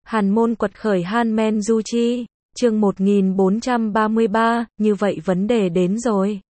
Hàn môn quật khởi Han Men Du Chi, chương 1433, như vậy vấn đề đến rồi.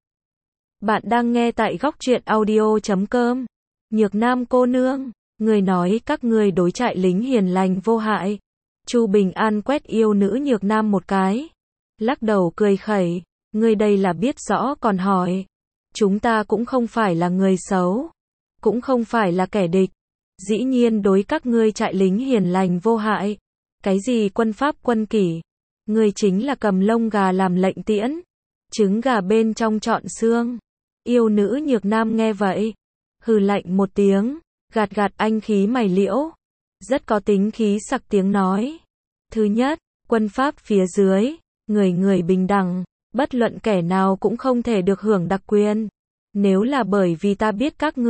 Bạn đang nghe tại góc truyện audio.com. Nhược Nam cô nương, người nói các ngươi đối trại lính hiền lành vô hại. Chu Bình An quét yêu nữ Nhược Nam một cái, lắc đầu cười khẩy, ngươi đây là biết rõ còn hỏi. Chúng ta cũng không phải là người xấu, cũng không phải là kẻ địch. Dĩ nhiên đối các ngươi trại lính hiền lành vô hại. Cái gì quân pháp quân kỷ? Ngươi chính là cầm lông gà làm lệnh tiễn, trứng gà bên trong trọn xương. Yêu nữ Nhược Nam nghe vậy, hừ lạnh một tiếng, gạt gạt anh khí mày liễu, rất có tính khí sặc tiếng nói. Thứ nhất, quân pháp phía dưới, người người bình đẳng, bất luận kẻ nào cũng không thể được hưởng đặc quyền. Nếu là bởi vì ta biết các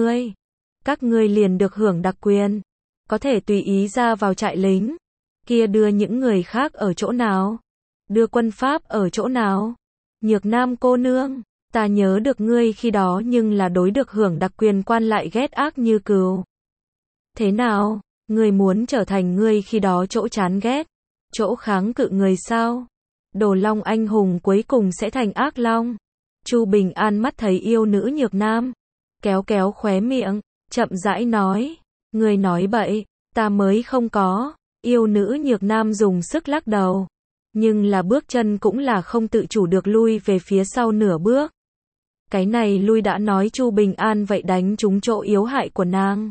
ngươi liền được hưởng đặc quyền, có thể tùy ý ra vào trại lính, kia đưa những người khác ở chỗ nào? Đưa quân pháp ở chỗ nào? Nhược Nam cô nương, ta nhớ được ngươi khi đó nhưng là đối được hưởng đặc quyền quan lại ghét ác như cừu. Thế nào, ngươi muốn trở thành ngươi khi đó chỗ chán ghét, chỗ kháng cự người sao? Đồ Long anh hùng cuối cùng sẽ thành ác long. Chu Bình An mắt thấy yêu nữ Nhược Nam, kéo kéo khóe miệng, chậm rãi nói, ngươi nói bậy, ta mới không có. Yêu nữ Nhược Nam dùng sức lắc đầu, nhưng là bước chân cũng là không tự chủ được lui về phía sau nửa bước. Cái này lui đã nói Chu Bình An vậy đánh trúng chỗ yếu hại của nàng.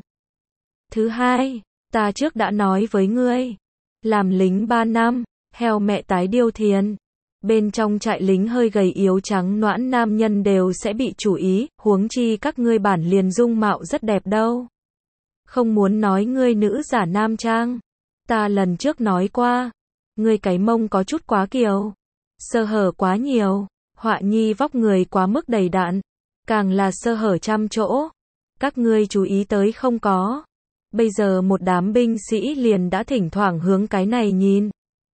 Thứ hai, ta trước đã nói với ngươi, làm lính 3 năm, heo mẹ tái điêu thiền. Bên trong trại lính hơi gầy yếu trắng nõn nam nhân đều sẽ bị chú ý, huống chi các ngươi bản liền dung mạo rất đẹp đâu. Không muốn nói ngươi nữ giả nam trang. Ta lần trước nói qua, ngươi cái mông có chút quá kiều, sơ hở quá nhiều, Họa Nhi vóc người quá mức đầy đặn, càng là sơ hở trăm chỗ. Các ngươi chú ý tới không có? Bây giờ một đám binh sĩ liền đã thỉnh thoảng hướng cái này nhìn.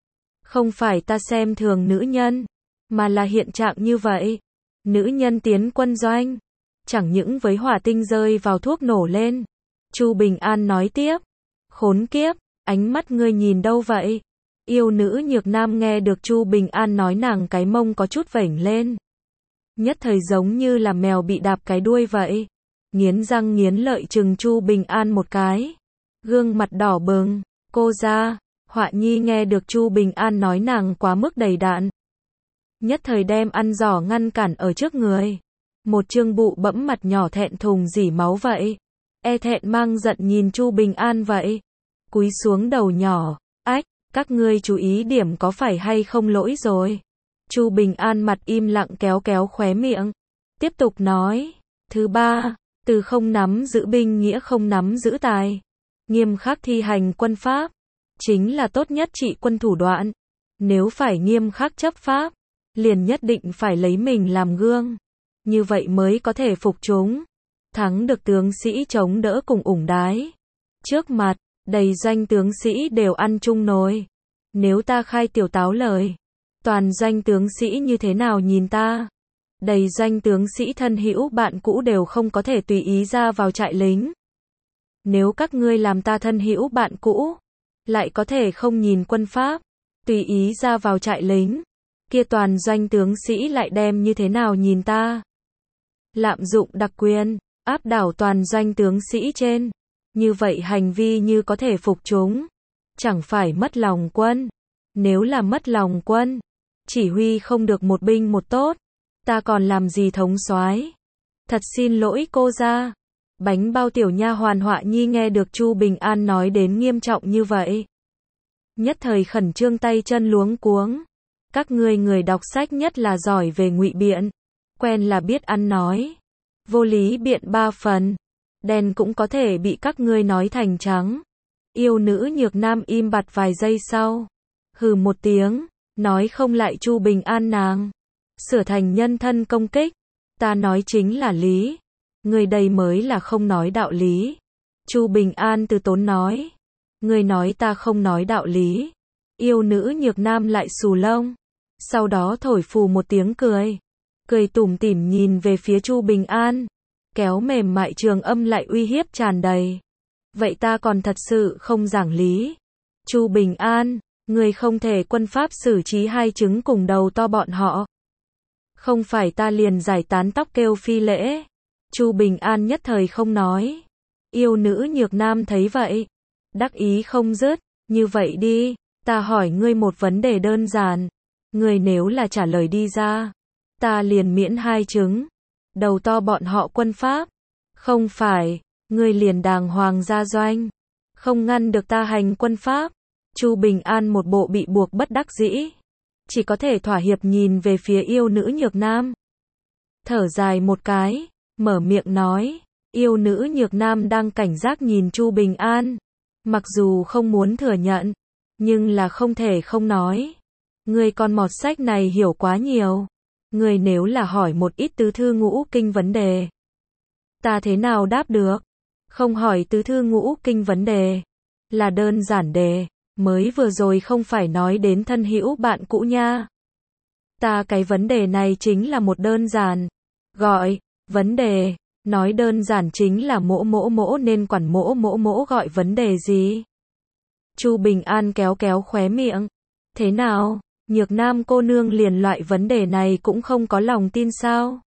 Không phải ta xem thường nữ nhân, mà là hiện trạng như vậy. Nữ nhân tiến quân doanh, chẳng những với hỏa tinh rơi vào thuốc nổ lên. Chu Bình An nói tiếp, khốn kiếp, ánh mắt ngươi nhìn đâu vậy? Yêu nữ Nhược Nam nghe được Chu Bình An nói nàng cái mông có chút vểnh lên. Nhất thời giống như là mèo bị đạp cái đuôi vậy. Nghiến răng nghiến lợi chừng Chu Bình An một cái. Gương mặt đỏ bừng, cô ra. Họa Nhi nghe được Chu Bình An nói nàng quá mức đầy đặn, nhất thời đem ăn giỏ ngăn cản ở trước người. Một trương bụ bẫm mặt nhỏ thẹn thùng rỉ máu vậy. E thẹn mang giận nhìn Chu Bình An vậy. Cúi xuống đầu nhỏ, ách, các ngươi chú ý điểm có phải hay không lỗi rồi. Chu Bình An mặt im lặng kéo kéo khóe miệng, tiếp tục nói, thứ ba, từ không nắm giữ binh nghĩa không nắm giữ tài. Nghiêm khắc thi hành quân pháp, chính là tốt nhất trị quân thủ đoạn. Nếu phải nghiêm khắc chấp pháp, liền nhất định phải lấy mình làm gương. Như vậy mới có thể phục chúng, thắng được tướng sĩ chống đỡ cùng ủng đái. Trước mặt, đầy doanh tướng sĩ đều ăn chung nồi. Nếu ta khai tiểu táo lời, toàn doanh tướng sĩ như thế nào nhìn ta? Đầy doanh tướng sĩ thân hữu bạn cũ đều không có thể tùy ý ra vào trại lính. Nếu các ngươi làm ta thân hữu bạn cũ, lại có thể không nhìn quân pháp, tùy ý ra vào trại lính, kia toàn doanh tướng sĩ lại đem như thế nào nhìn ta? Lạm dụng đặc quyền, áp đảo toàn doanh tướng sĩ trên. Như vậy hành vi như có thể phục chúng, chẳng phải mất lòng quân. Nếu là mất lòng quân, chỉ huy không được một binh một tốt, ta còn làm gì thống soái? Thật xin lỗi cô ra. Bánh bao tiểu nha hoàn Họa Nhi nghe được Chu Bình An nói đến nghiêm trọng như vậy, nhất thời khẩn trương tay chân luống cuống. Các ngươi người đọc sách nhất là giỏi về ngụy biện, quen là biết ăn nói, vô lý biện 3 phần, đen cũng có thể bị các ngươi nói thành trắng. Yêu nữ Nhược Nam im bặt vài giây sau, hừ một tiếng, nói không lại Chu Bình An nàng, sửa thành nhân thân công kích. Ta nói chính là lý, ngươi đây mới là không nói đạo lý. Chu Bình An từ tốn nói, ngươi nói ta không nói đạo lý. Yêu nữ Nhược Nam lại xù lông, sau đó thổi phù một tiếng cười, cười tủm tỉm nhìn về phía Chu Bình An, kéo mềm mại trường âm lại uy hiếp tràn đầy. Vậy ta còn thật sự không giảng lý. Chu Bình An, người không thể quân pháp xử trí hai trứng cùng đầu to bọn họ. Không phải ta liền giải tán tóc kêu phi lễ. Chu Bình An nhất thời không nói. Yêu nữ Nhược Nam thấy vậy, đắc ý không dứt, như vậy đi, ta hỏi ngươi một vấn đề đơn giản. Ngươi nếu là trả lời đi ra, ta liền miễn hai trứng. Đầu to bọn họ quân pháp. Không phải, ngươi liền đàng hoàng ra doanh. Không ngăn được ta hành quân pháp. Chu Bình An một bộ bị buộc bất đắc dĩ. Chỉ có thể thỏa hiệp nhìn về phía yêu nữ Nhược Nam. Thở dài một cái, mở miệng nói. Yêu nữ Nhược Nam đang cảnh giác nhìn Chu Bình An. Mặc dù không muốn thừa nhận, nhưng là không thể không nói. Người con mọt sách này hiểu quá nhiều. Người nếu là hỏi một ít tứ thư ngũ kinh vấn đề, ta thế nào đáp được? Không hỏi tứ thư ngũ kinh vấn đề, là đơn giản đề. Mới vừa rồi không phải nói đến thân hữu bạn cũ nha. Ta cái vấn đề này chính là một đơn giản. Gọi, vấn đề. Nói đơn giản chính là mỗ mỗ mỗ nên quản mỗ mỗ mỗ gọi vấn đề gì? Chu Bình An kéo kéo khóe miệng. Thế nào, Nhược Nam cô nương liền loại vấn đề này cũng không có lòng tin sao?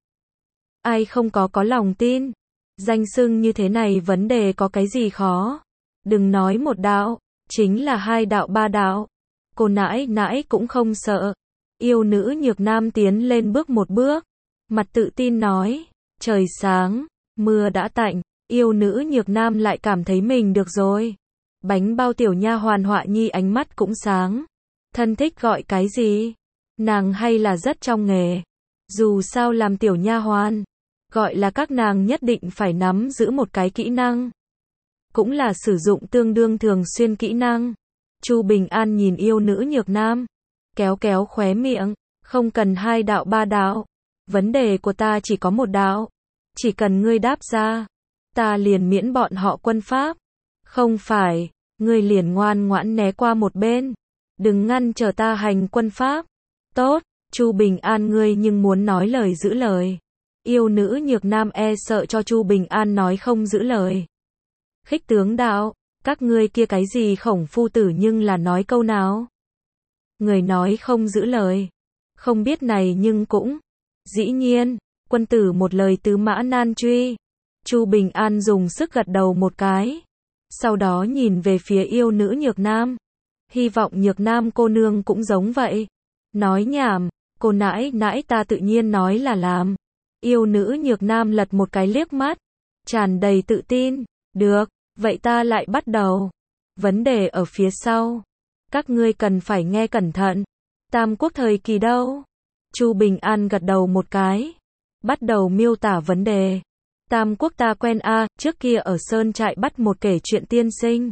Ai không có lòng tin? Danh xưng như thế này vấn đề có cái gì khó? Đừng nói một đạo, chính là hai đạo ba đạo. Cô nãi nãi cũng không sợ. Yêu nữ Nhược Nam tiến lên bước một bước. Mặt tự tin nói. Trời sáng, mưa đã tạnh, yêu nữ Nhược Nam lại cảm thấy mình được rồi. Bánh bao tiểu nha hoàn Họa Nhi ánh mắt cũng sáng. Thân thích gọi cái gì? Nàng hay là rất trong nghề. Dù sao làm tiểu nha hoàn, gọi là các nàng nhất định phải nắm giữ một cái kỹ năng. Cũng là sử dụng tương đương thường xuyên kỹ năng. Chu Bình An nhìn yêu nữ Nhược Nam, kéo kéo khóe miệng, không cần hai đạo ba đạo. Vấn đề của ta chỉ có một đạo. Chỉ cần ngươi đáp ra, ta liền miễn bọn họ quân pháp. Không phải, ngươi liền ngoan ngoãn né qua một bên. Đừng ngăn trở ta hành quân pháp. Tốt, Chu Bình An ngươi nhưng muốn nói lời giữ lời. Yêu nữ Nhược Nam e sợ cho Chu Bình An nói không giữ lời. Khích tướng đạo, các ngươi kia cái gì khổng phu tử nhưng là nói câu nào? Người nói không giữ lời. Không biết này nhưng cũng. Dĩ nhiên, quân tử một lời tứ mã nan truy. Chu Bình An dùng sức gật đầu một cái. Sau đó nhìn về phía yêu nữ Nhược Nam. Hy vọng Nhược Nam cô nương cũng giống vậy. Nói nhảm, cô nãi nãi ta tự nhiên nói là làm. Yêu nữ Nhược Nam lật một cái liếc mắt. Tràn đầy tự tin. Được, vậy ta lại bắt đầu. Vấn đề ở phía sau. Các ngươi cần phải nghe cẩn thận. Tam quốc thời kỳ đâu? Chu Bình An gật đầu một cái. Bắt đầu miêu tả vấn đề. Tam quốc ta quen trước kia ở Sơn Trại bắt một kể chuyện tiên sinh.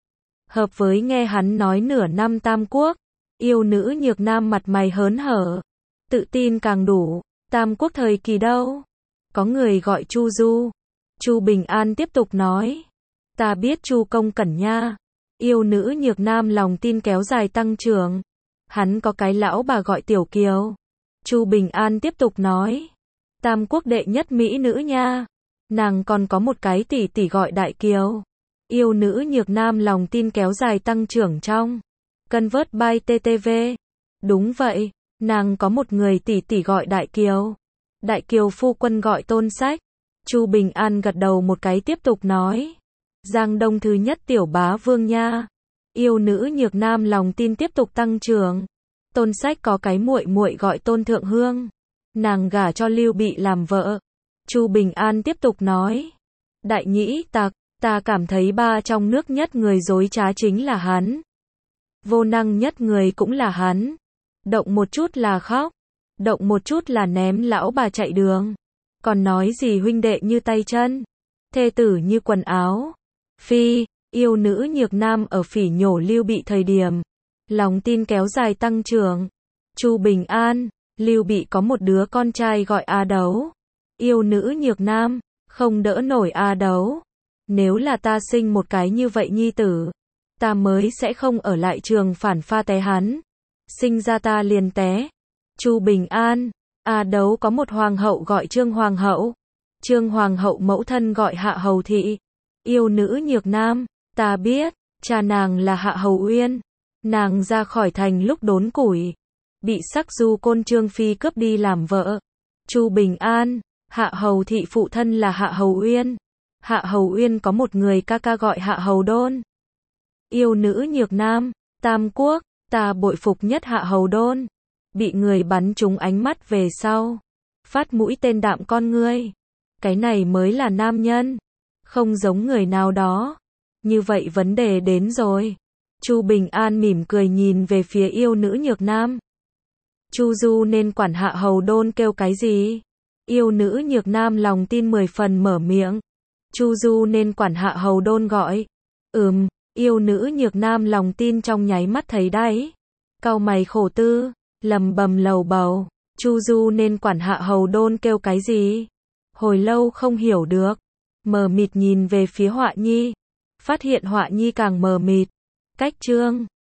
Hợp với nghe hắn nói nửa năm Tam quốc. Yêu nữ Nhược Nam mặt mày hớn hở. Tự tin càng đủ. Tam quốc thời kỳ đâu? Có người gọi Chu Du. Chu Bình An tiếp tục nói. Ta biết Chu công cẩn nha. Yêu nữ Nhược Nam lòng tin kéo dài tăng trưởng. Hắn có cái lão bà gọi Tiểu Kiều. Chu Bình An tiếp tục nói. Tam quốc đệ nhất mỹ nữ nha. Nàng còn có một cái tỷ tỷ gọi Đại Kiều. Yêu nữ Nhược Nam lòng tin kéo dài tăng trưởng trong. Convert by TTV. Đúng vậy, nàng có một người tỷ tỷ gọi Đại Kiều. Đại Kiều phu quân gọi Tôn Sách. Chu Bình An gật đầu một cái tiếp tục nói. Giang Đông thứ nhất tiểu bá vương nha. Yêu nữ Nhược Nam lòng tin tiếp tục tăng trưởng. Tôn Sách có cái muội muội gọi Tôn Thượng Hương. Nàng gả cho Lưu Bị làm vợ. Chu Bình An tiếp tục nói. Đại nhĩ tặc, ta cảm thấy ba trong nước nhất người dối trá chính là hắn. Vô năng nhất người cũng là hắn. Động một chút là khóc. Động một chút là ném lão bà chạy đường. Còn nói gì huynh đệ như tay chân. Thê tử như quần áo. Phi, yêu nữ Nhược Nam ở phỉ nhổ Lưu Bị thời điểm. Lòng tin kéo dài tăng trưởng. Chu Bình An, Lưu Bị có một đứa con trai gọi A Đấu. Yêu nữ Nhược Nam, không đỡ nổi A Đấu. Nếu là ta sinh một cái như vậy nhi tử, ta mới sẽ không ở lại trường phản pha té hắn. Sinh ra ta liền té. Chu Bình An, A Đấu có một hoàng hậu gọi Trương Hoàng hậu. Trương Hoàng hậu mẫu thân gọi Hạ Hầu Thị. Yêu nữ Nhược Nam, ta biết, Cha nàng là Hạ Hầu Uyên. Nàng ra khỏi thành lúc đốn củi, bị Sắc Du Côn Trương Phi cướp đi làm vợ. Chu Bình An, Hạ Hầu thị phụ thân là Hạ Hầu Uyên. Hạ Hầu Uyên có một người ca ca gọi Hạ Hầu Đôn. Yêu nữ nhược nam, Tam Quốc, ta bội phục nhất Hạ Hầu Đôn. Bị người bắn trúng ánh mắt về sau, phát mũi tên đạm con ngươi. Cái này mới là nam nhân, không giống người nào đó. Như vậy vấn đề đến rồi. Chu Bình An mỉm cười nhìn về phía yêu nữ nhược nam. Chu Du nên quản Hạ Hầu Đôn kêu cái gì? Yêu nữ nhược nam lòng tin 10 phần mở miệng. Chu Du nên quản Hạ Hầu Đôn gọi. Yêu nữ nhược nam lòng tin trong nháy mắt thấy đáy. Cau mày khổ tư, lầm bầm lầu bầu. Chu Du nên quản Hạ Hầu Đôn kêu cái gì? Hồi lâu không hiểu được. Mờ mịt nhìn về phía Họa Nhi. Phát hiện Họa Nhi càng mờ mịt. Cách chương